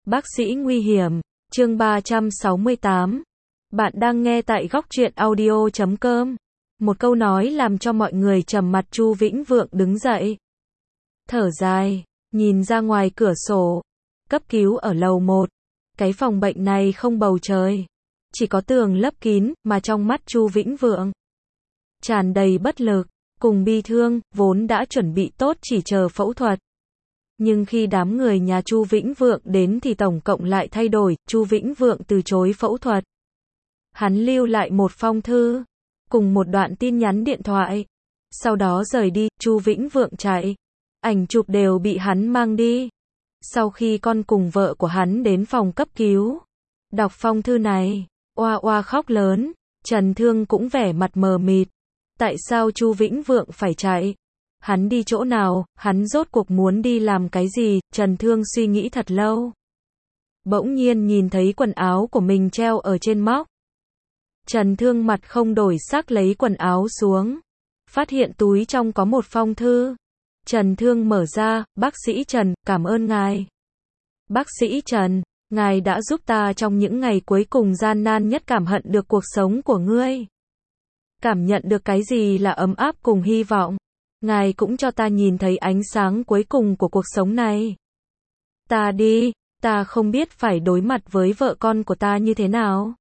Bác sĩ nguy hiểm, chương 368. Bạn đang nghe tại góc truyện audio.com. Một câu nói làm cho mọi người trầm mặt. Chu Vĩnh Vượng đứng dậy, thở dài, nhìn ra ngoài cửa sổ. Cấp cứu ở lầu 1. Cái phòng bệnh này không bầu trời, chỉ có tường lấp kín, mà trong mắt Chu Vĩnh Vượng tràn đầy bất lực, cùng bi thương, vốn đã chuẩn bị tốt chỉ chờ phẫu thuật. Nhưng khi đám người nhà Chu Vĩnh Vượng đến thì tổng cộng lại thay đổi. Chu Vĩnh Vượng từ chối phẫu thuật. Hắn lưu lại một phong thư, cùng một đoạn tin nhắn điện thoại. Sau đó rời đi. Chu Vĩnh Vượng chạy, ảnh chụp đều bị hắn mang đi. Sau khi con cùng vợ của hắn đến phòng cấp cứu, đọc phong thư này, oa oa khóc lớn. Trần Thương cũng vẻ mặt mờ mịt. Tại sao Chu Vĩnh Vượng phải chạy? Hắn đi chỗ nào? Hắn rốt cuộc muốn đi làm cái gì? Trần Thương suy nghĩ thật lâu. Bỗng nhiên nhìn thấy quần áo của mình treo ở trên móc. Trần Thương mặt không đổi sắc lấy quần áo xuống. Phát hiện túi trong có một phong thư. Trần Thương mở ra. Bác sĩ Trần, cảm ơn ngài. Bác sĩ Trần, ngài đã giúp ta trong những ngày cuối cùng gian nan nhất, cảm nhận được cuộc sống của ngươi. Cảm nhận được cái gì là ấm áp cùng hy vọng. Ngài cũng cho ta nhìn thấy ánh sáng cuối cùng của cuộc sống này. Ta đi, ta không biết phải đối mặt với vợ con của ta như thế nào.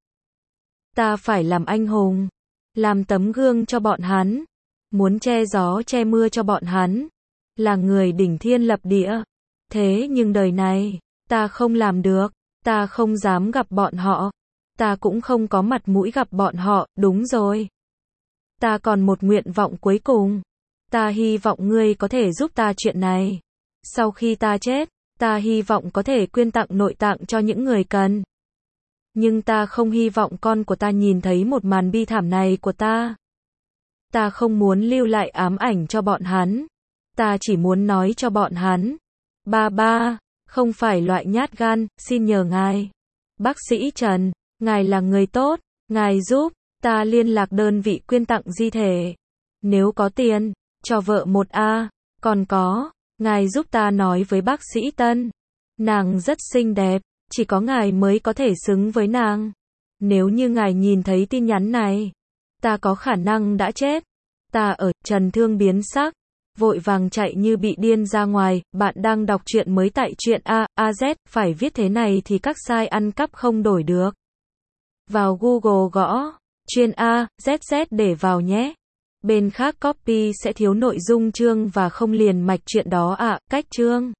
Ta phải làm anh hùng, làm tấm gương cho bọn hắn, muốn che gió che mưa cho bọn hắn, là người đỉnh thiên lập địa. Thế nhưng đời này, ta không làm được, ta không dám gặp bọn họ, ta cũng không có mặt mũi gặp bọn họ. Đúng rồi, ta còn một nguyện vọng cuối cùng. Ta hy vọng ngươi có thể giúp ta chuyện này. Sau khi ta chết, ta hy vọng có thể quyên tặng nội tạng cho những người cần. Nhưng ta không hy vọng con của ta nhìn thấy một màn bi thảm này của ta. Ta không muốn lưu lại ám ảnh cho bọn hắn. Ta chỉ muốn nói cho bọn hắn, ba không phải loại nhát gan, xin nhờ ngài. Bác sĩ Trần, ngài là người tốt, ngài giúp ta liên lạc đơn vị quyên tặng di thể. Nếu có tiền, cho vợ một A, còn có, ngài giúp ta nói với bác sĩ Tân. Nàng rất xinh đẹp, chỉ có ngài mới có thể xứng với nàng. Nếu như ngài nhìn thấy tin nhắn này, ta có khả năng đã chết. Ta ở. Trần Thương biến sắc, vội vàng chạy như bị điên ra ngoài. Bạn đang đọc truyện mới tại truyện AAZ, phải viết thế này thì các site ăn cắp không đổi được. Vào Google gõ chuyên AZZ để vào nhé. Bên khác copy sẽ thiếu nội dung chương và không liền mạch chuyện đó ạ. Cách chương